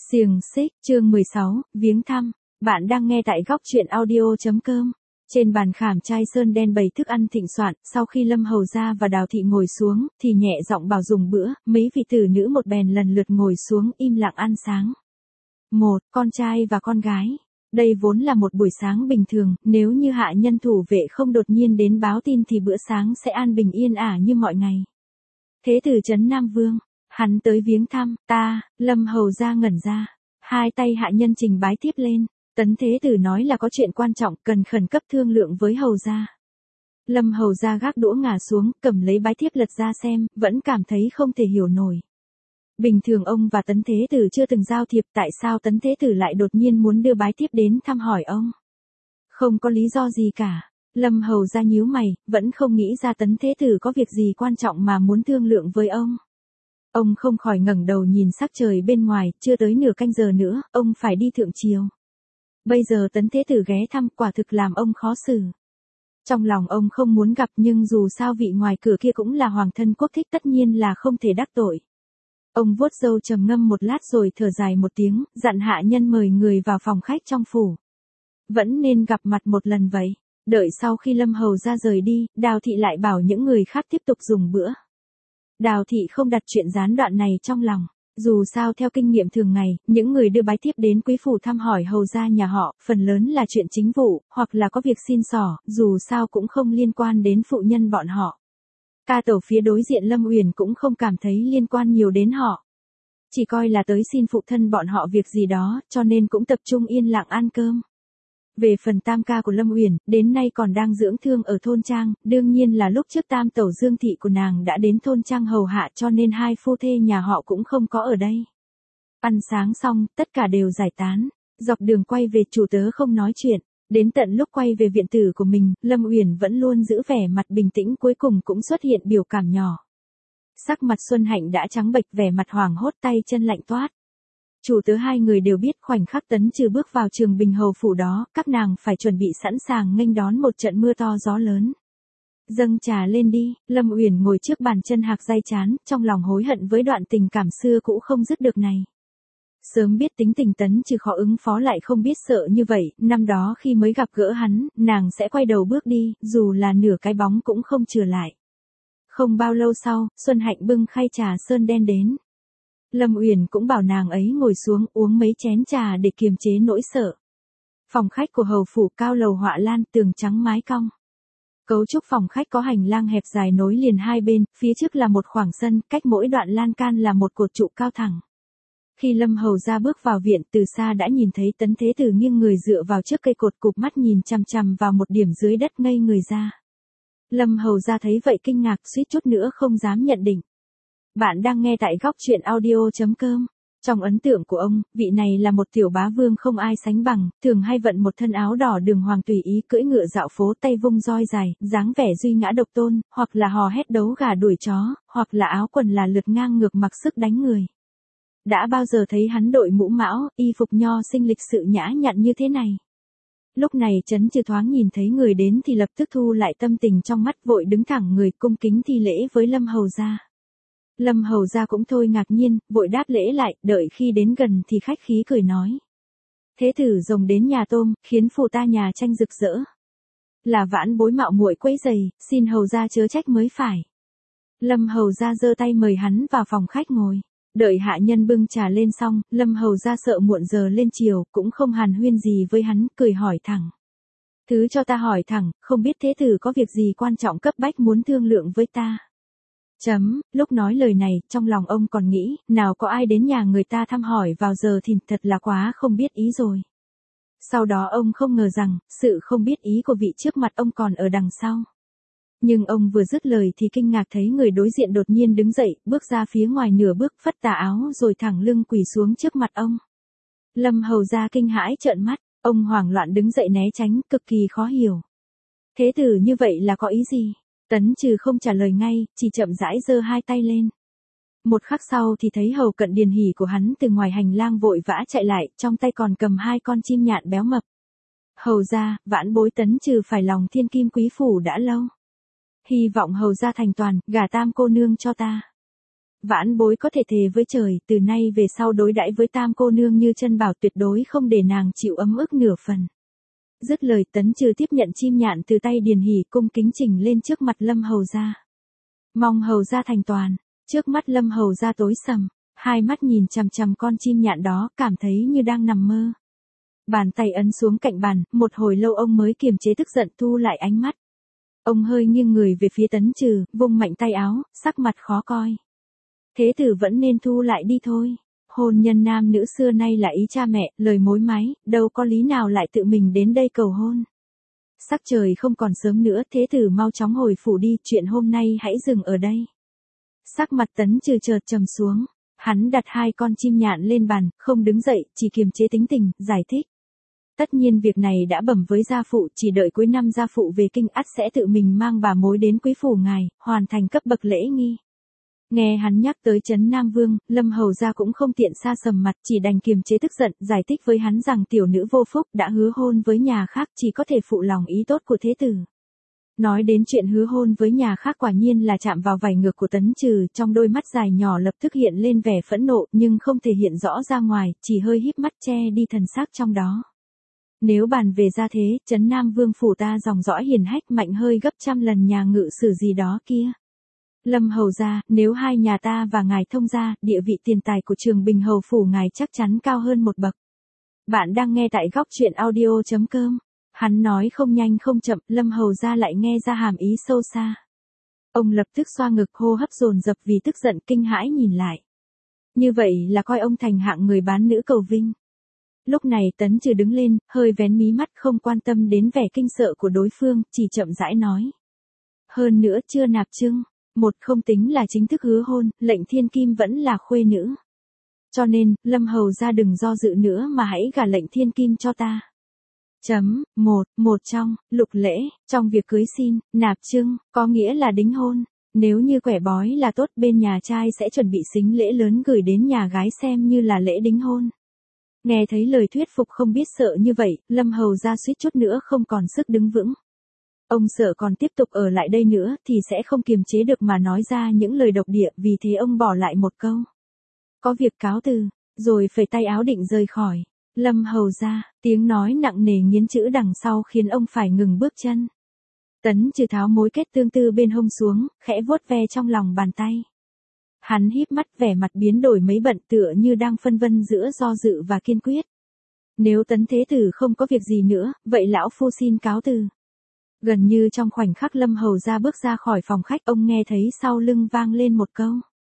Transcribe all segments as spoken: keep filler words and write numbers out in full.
Xiềng xích, chương mười sáu, viếng thăm. Bạn đang nghe tại góc truyện audio.com. Trên bàn khảm trai sơn đen bày thức ăn thịnh soạn, sau khi Lâm Hầu Gia và Đào Thị ngồi xuống, thì nhẹ giọng bảo dùng bữa, mấy vị tử nữ một bèn lần lượt ngồi xuống im lặng ăn sáng. Một, con trai và con gái. Đây vốn là một buổi sáng bình thường, nếu như hạ nhân thủ vệ không đột nhiên đến báo tin thì bữa sáng sẽ an bình yên ả như mọi ngày. Thế tử trấn Nam Vương. Hắn tới viếng thăm, ta, Lâm Hầu Gia ngẩn ra. Hai tay hạ nhân trình bái tiếp lên. Tấn Thế Tử nói là có chuyện quan trọng, cần khẩn cấp thương lượng với Hầu Gia. Lâm Hầu Gia gác đũa ngả xuống, cầm lấy bái thiếp lật ra xem, vẫn cảm thấy không thể hiểu nổi. Bình thường ông và Tấn Thế Tử chưa từng giao thiệp, tại sao Tấn Thế Tử lại đột nhiên muốn đưa bái thiếp đến thăm hỏi ông? Không có lý do gì cả. Lâm Hầu Gia nhíu mày, vẫn không nghĩ ra Tấn Thế Tử có việc gì quan trọng mà muốn thương lượng với ông. Ông không khỏi ngẩng đầu nhìn sắc trời bên ngoài, chưa tới nửa canh giờ nữa, ông phải đi thượng triều. Bây giờ Tấn Thế Tử ghé thăm quả thực làm ông khó xử. Trong lòng ông không muốn gặp nhưng dù sao vị ngoài cửa kia cũng là hoàng thân quốc thích tất nhiên là không thể đắc tội. Ông vuốt râu trầm ngâm một lát rồi thở dài một tiếng, dặn hạ nhân mời người vào phòng khách trong phủ. Vẫn nên gặp mặt một lần vậy. Đợi sau khi Lâm Hầu Gia rời đi, Đào Thị lại bảo những người khác tiếp tục dùng bữa. Đào Thị không đặt chuyện gián đoạn này trong lòng. Dù sao theo kinh nghiệm thường ngày, những người đưa bái thiếp đến quý phủ thăm hỏi hầu gia nhà họ, phần lớn là chuyện chính vụ, hoặc là có việc xin xỏ, dù sao cũng không liên quan đến phụ nhân bọn họ. Ca tẩu phía đối diện Lâm Uyển cũng không cảm thấy liên quan nhiều đến họ. Chỉ coi là tới xin phụ thân bọn họ việc gì đó, cho nên cũng tập trung yên lặng ăn cơm. Về phần tam ca của Lâm Uyển, đến nay còn đang dưỡng thương ở thôn Trang, đương nhiên là lúc trước tam tẩu Dương Thị của nàng đã đến thôn Trang hầu hạ cho nên hai phu thê nhà họ cũng không có ở đây. Ăn sáng xong, tất cả đều giải tán, dọc đường quay về chủ tớ không nói chuyện, đến tận lúc quay về viện tử của mình, Lâm Uyển vẫn luôn giữ vẻ mặt bình tĩnh cuối cùng cũng xuất hiện biểu cảm nhỏ. Sắc mặt Xuân Hạnh đã trắng bệch vẻ mặt hoảng hốt tay chân lạnh toát. Chủ tớ hai người đều biết khoảnh khắc Tấn Trừ bước vào Trường Bình hầu phủ đó, các nàng phải chuẩn bị sẵn sàng nghênh đón một trận mưa to gió lớn. Dâng trà lên đi, Lâm Uyển ngồi trước bàn chân hạc day chán, trong lòng hối hận với đoạn tình cảm xưa cũ không dứt được này. Sớm biết tính tình Tấn Trừ khó ứng phó lại không biết sợ như vậy, năm đó khi mới gặp gỡ hắn, nàng sẽ quay đầu bước đi, dù là nửa cái bóng cũng không chừa lại. Không bao lâu sau, Xuân Hạnh bưng khay trà sơn đen đến. Lâm Uyển cũng bảo nàng ấy ngồi xuống uống mấy chén trà để kiềm chế nỗi sợ. Phòng khách của hầu phủ cao lầu họa lan tường trắng mái cong. Cấu trúc phòng khách có hành lang hẹp dài nối liền hai bên, phía trước là một khoảng sân, cách mỗi đoạn lan can là một cột trụ cao thẳng. Khi Lâm Hầu Gia bước vào viện từ xa đã nhìn thấy Tấn Thế Tử nghiêng người dựa vào trước cây cột cụp mắt nhìn chằm chằm vào một điểm dưới đất ngây người ra. Lâm Hầu Gia thấy vậy kinh ngạc suýt chút nữa không dám nhận định. Bạn đang nghe tại góc truyện audio.com. Trong ấn tượng của ông, vị này là một tiểu bá vương không ai sánh bằng, thường hay vận một thân áo đỏ đường hoàng tùy ý cưỡi ngựa dạo phố tay vung roi dài, dáng vẻ duy ngã độc tôn, hoặc là hò hét đấu gà đuổi chó, hoặc là áo quần là lượt ngang ngược mặc sức đánh người. Đã bao giờ thấy hắn đội mũ mão, y phục nho sinh lịch sự nhã nhặn như thế này. Lúc này Trấn Trừ thoáng nhìn thấy người đến thì lập tức thu lại tâm tình trong mắt vội đứng thẳng người cung kính thi lễ với Lâm Hầu Gia. Lâm Hầu Gia cũng thôi ngạc nhiên, vội đáp lễ lại, đợi khi đến gần thì khách khí cười nói. Thế tử rồng đến nhà tôm, khiến phụ ta nhà tranh rực rỡ. Là vãn bối mạo muội quấy giày, xin Hầu Gia chớ trách mới phải. Lâm Hầu Gia giơ tay mời hắn vào phòng khách ngồi. Đợi hạ nhân bưng trà lên xong, Lâm Hầu Gia sợ muộn giờ lên chiều, cũng không hàn huyên gì với hắn, cười hỏi thẳng. Thứ cho ta hỏi thẳng, không biết thế tử có việc gì quan trọng cấp bách muốn thương lượng với ta. Chấm, lúc nói lời này, trong lòng ông còn nghĩ, nào có ai đến nhà người ta thăm hỏi vào giờ thì thật là quá không biết ý rồi. Sau đó ông không ngờ rằng, sự không biết ý của vị trước mặt ông còn ở đằng sau. Nhưng ông vừa dứt lời thì kinh ngạc thấy người đối diện đột nhiên đứng dậy, bước ra phía ngoài nửa bước phất tà áo rồi thẳng lưng quỳ xuống trước mặt ông. Lâm Hầu Gia kinh hãi trợn mắt, ông hoảng loạn đứng dậy né tránh, cực kỳ khó hiểu. Thế tử như vậy là có ý gì? Tấn Trừ không trả lời ngay, chỉ chậm rãi giơ hai tay lên. Một khắc sau thì thấy hầu cận Điền Hỉ của hắn từ ngoài hành lang vội vã chạy lại, trong tay còn cầm hai con chim nhạn béo mập. Hầu Gia, vãn bối Tấn Trừ phải lòng thiên kim quý phủ đã lâu. Hy vọng Hầu Gia thành toàn, gả tam cô nương cho ta. vãn bối có thể thề với trời, từ nay về sau đối đãi với tam cô nương như chân bảo, tuyệt đối không để nàng chịu ấm ức nửa phần. Dứt lời Tấn Trừ tiếp nhận chim nhạn từ tay Điền Hỷ, cung kính trình lên trước mặt Lâm hầu gia. Mong hầu gia thành toàn. Trước mắt Lâm hầu gia tối sầm, hai mắt nhìn chằm chằm con chim nhạn đó, cảm thấy như đang nằm mơ. Bàn tay ấn xuống cạnh bàn, một hồi lâu ông mới kiềm chế tức giận, thu lại ánh mắt. Ông hơi nghiêng người về phía Tấn Trừ, vung mạnh tay áo, sắc mặt khó coi. Thế tử vẫn nên thu lại đi thôi. Hôn nhân nam nữ xưa nay là ý cha mẹ, lời mối mái, đâu có lý nào lại tự mình đến đây cầu hôn. Sắc trời không còn sớm nữa, thế tử mau chóng hồi phủ đi, chuyện hôm nay hãy dừng ở đây. Sắc mặt Tấn Trừ chợt trầm xuống, hắn đặt hai con chim nhạn lên bàn, không đứng dậy, chỉ kiềm chế tính tình, giải thích. Tất nhiên việc này đã bẩm với gia phụ, chỉ đợi cuối năm gia phụ về kinh ắt sẽ tự mình mang bà mối đến quý phủ ngài, hoàn thành cấp bậc lễ nghi. Nghe hắn nhắc tới Trấn Nam Vương, Lâm hầu gia cũng không tiện xa sầm mặt, chỉ đành kiềm chế tức giận, giải thích với hắn rằng tiểu nữ vô phúc đã hứa hôn với nhà khác, chỉ có thể phụ lòng ý tốt của thế tử. Nói đến chuyện hứa hôn với nhà khác quả nhiên là chạm vào vảy ngược của Tấn Trừ, trong đôi mắt dài nhỏ lập tức hiện lên vẻ phẫn nộ, nhưng không thể hiện rõ ra ngoài, chỉ hơi híp mắt che đi thần sắc trong đó. Nếu bàn về gia thế, Trấn Nam Vương phủ ta dòng dõi hiền hách, mạnh hơi gấp trăm lần nhà Ngự Sử gì đó kia. Lâm hầu gia, nếu hai nhà ta và ngài thông gia, địa vị tiền tài của Trường Bình hầu phủ ngài chắc chắn cao hơn một bậc. Bạn đang nghe tại góc truyện audio chấm com. Hắn nói không nhanh không chậm, Lâm hầu gia lại nghe ra hàm ý sâu xa. Ông lập tức xoa ngực, hô hấp dồn dập vì tức giận, kinh hãi nhìn lại. Như vậy là coi ông thành hạng người bán nữ cầu vinh. Lúc này Tấn Trừ đứng lên, hơi vén mí mắt, không quan tâm đến vẻ kinh sợ của đối phương, chỉ chậm rãi nói. Hơn nữa chưa nạp trưng, một không tính là chính thức hứa hôn, lệnh thiên kim vẫn là khuê nữ. Cho nên, Lâm hầu gia đừng do dự nữa mà hãy gả lệnh thiên kim cho ta. Chấm, một, một trong, lục lễ, trong việc cưới xin, nạp trưng, có nghĩa là đính hôn. Nếu như quẻ bói là tốt, bên nhà trai sẽ chuẩn bị sính lễ lớn gửi đến nhà gái xem như là lễ đính hôn. Nghe thấy lời thuyết phục không biết sợ như vậy, Lâm hầu gia suýt chút nữa không còn sức đứng vững. Ông sợ còn tiếp tục ở lại đây nữa thì sẽ không kiềm chế được mà nói ra những lời độc địa, vì thế ông bỏ lại một câu. Có việc cáo từ, rồi phẩy tay áo định rời khỏi. Lâm hầu gia, tiếng nói nặng nề nghiến chữ đằng sau khiến ông phải ngừng bước chân. Tấn Trừ tháo mối kết tương tư bên hông xuống, khẽ vuốt ve trong lòng bàn tay. Hắn híp mắt, vẻ mặt biến đổi mấy bận, tựa như đang phân vân giữa do dự và kiên quyết. Nếu Tấn thế tử không có việc gì nữa, vậy lão phu xin cáo từ. Gần như trong khoảnh khắc Lâm hầu gia bước ra khỏi phòng khách, ông nghe thấy sau lưng vang lên một câu.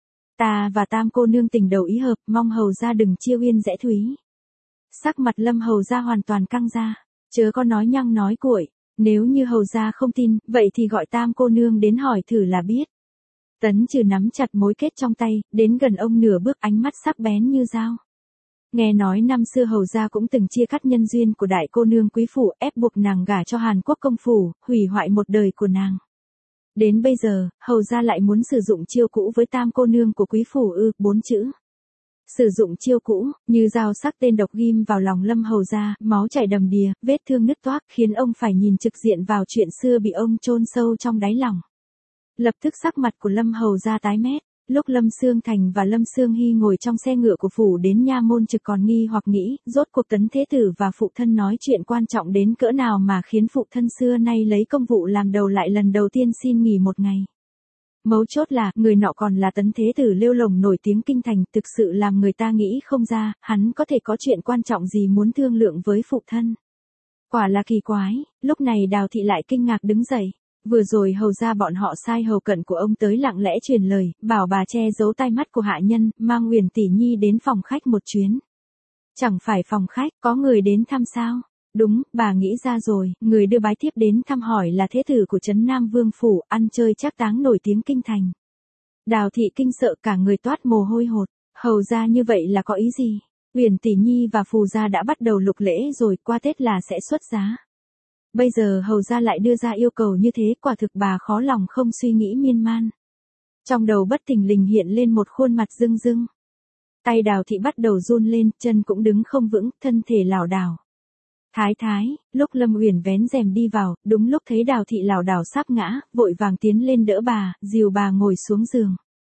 Ta và tam cô nương tình đầu ý hợp, mong hầu gia đừng chiêu uyên rẽ thúy. Sắc mặt Lâm hầu gia hoàn toàn căng ra, chớ có nói nhăng nói cuội, nếu như hầu gia không tin, vậy thì gọi tam cô nương đến hỏi thử là biết. Tấn Trừ nắm chặt mối kết trong tay, đến gần ông nửa bước, ánh mắt sắc bén như dao. Nghe nói năm xưa hầu gia cũng từng chia cắt nhân duyên của đại cô nương quý phủ, ép buộc nàng gả cho Hàn Quốc công phủ, hủy hoại một đời của nàng. Đến bây giờ, hầu gia lại muốn sử dụng chiêu cũ với tam cô nương của quý phủ ư, bốn chữ. Sử dụng chiêu cũ, như dao sắc tên độc ghim vào lòng Lâm hầu gia, máu chảy đầm đìa, vết thương nứt toác, khiến ông phải nhìn trực diện vào chuyện xưa bị ông chôn sâu trong đáy lòng. Lập tức sắc mặt của Lâm hầu gia tái mét. Lúc Lâm Xương Thành và Lâm Xương Hy ngồi trong xe ngựa của phủ đến nha môn trực còn nghi hoặc nghĩ, rốt cuộc Tấn thế tử và phụ thân nói chuyện quan trọng đến cỡ nào mà khiến phụ thân xưa nay lấy công vụ làm đầu lại lần đầu tiên xin nghỉ một ngày. Mấu chốt là, người nọ còn là Tấn thế tử lêu lồng nổi tiếng kinh thành, thực sự làm người ta nghĩ không ra, hắn có thể có chuyện quan trọng gì muốn thương lượng với phụ thân. Quả là kỳ quái, lúc này Đào Thị lại kinh ngạc đứng dậy. Vừa rồi hầu ra bọn họ sai hầu cận của ông tới lặng lẽ truyền lời, bảo bà che giấu tai mắt của hạ nhân, mang Uyển tỷ nhi đến phòng khách một chuyến. Chẳng phải phòng khách, có người đến thăm sao? Đúng, bà nghĩ ra rồi, người đưa bái thiếp đến thăm hỏi là thế tử của Trấn Nam Vương phủ, ăn chơi trác táng nổi tiếng kinh thành. Đào Thị kinh sợ, cả người toát mồ hôi hột, hầu ra như vậy là có ý gì? Uyển tỷ nhi và phù gia đã bắt đầu lục lễ rồi, qua Tết là sẽ xuất giá. Bây giờ hầu gia lại đưa ra yêu cầu như thế, quả thực bà khó lòng không suy nghĩ miên man. Trong đầu bất thình lình hiện lên một khuôn mặt rưng rưng. Tay Đào Thị bắt đầu run lên, chân cũng đứng không vững, thân thể lảo đảo. Thái thái, lúc Lâm Uyển vén rèm đi vào, đúng lúc thấy Đào Thị lảo đảo sắp ngã, vội vàng tiến lên đỡ bà, dìu bà ngồi xuống giường.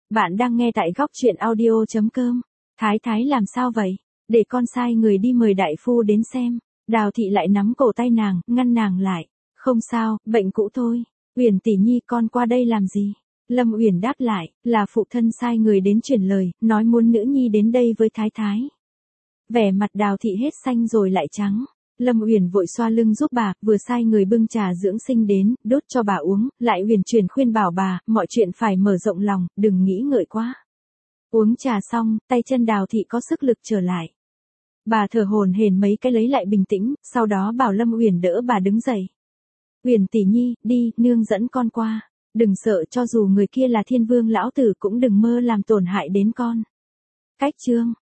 Bạn đang nghe tại góc truyện audio.com. Thái thái làm sao vậy? Để con sai người đi mời đại phu đến xem. Đào thị lại nắm cổ tay nàng, ngăn nàng lại. Không sao, bệnh cũ thôi. Uyển tỷ nhi con qua đây làm gì? Lâm Uyển đáp lại, là phụ thân sai người đến truyền lời, nói muốn nữ nhi đến đây với thái thái. Vẻ mặt Đào thị hết xanh rồi lại trắng. Lâm Uyển vội xoa lưng giúp bà, vừa sai người bưng trà dưỡng sinh đến, đốt cho bà uống, lại uyển chuyển khuyên bảo bà, mọi chuyện phải mở rộng lòng, đừng nghĩ ngợi quá. Uống trà xong, tay chân Đào thị có sức lực trở lại. Bà thở hổn hển mấy cái lấy lại bình tĩnh, sau đó bảo Lâm Uyển đỡ bà đứng dậy. Uyển tỷ nhi, đi, nương dẫn con qua. Đừng sợ, cho dù người kia là Thiên Vương lão tử cũng đừng mơ làm tổn hại đến con. Cách chương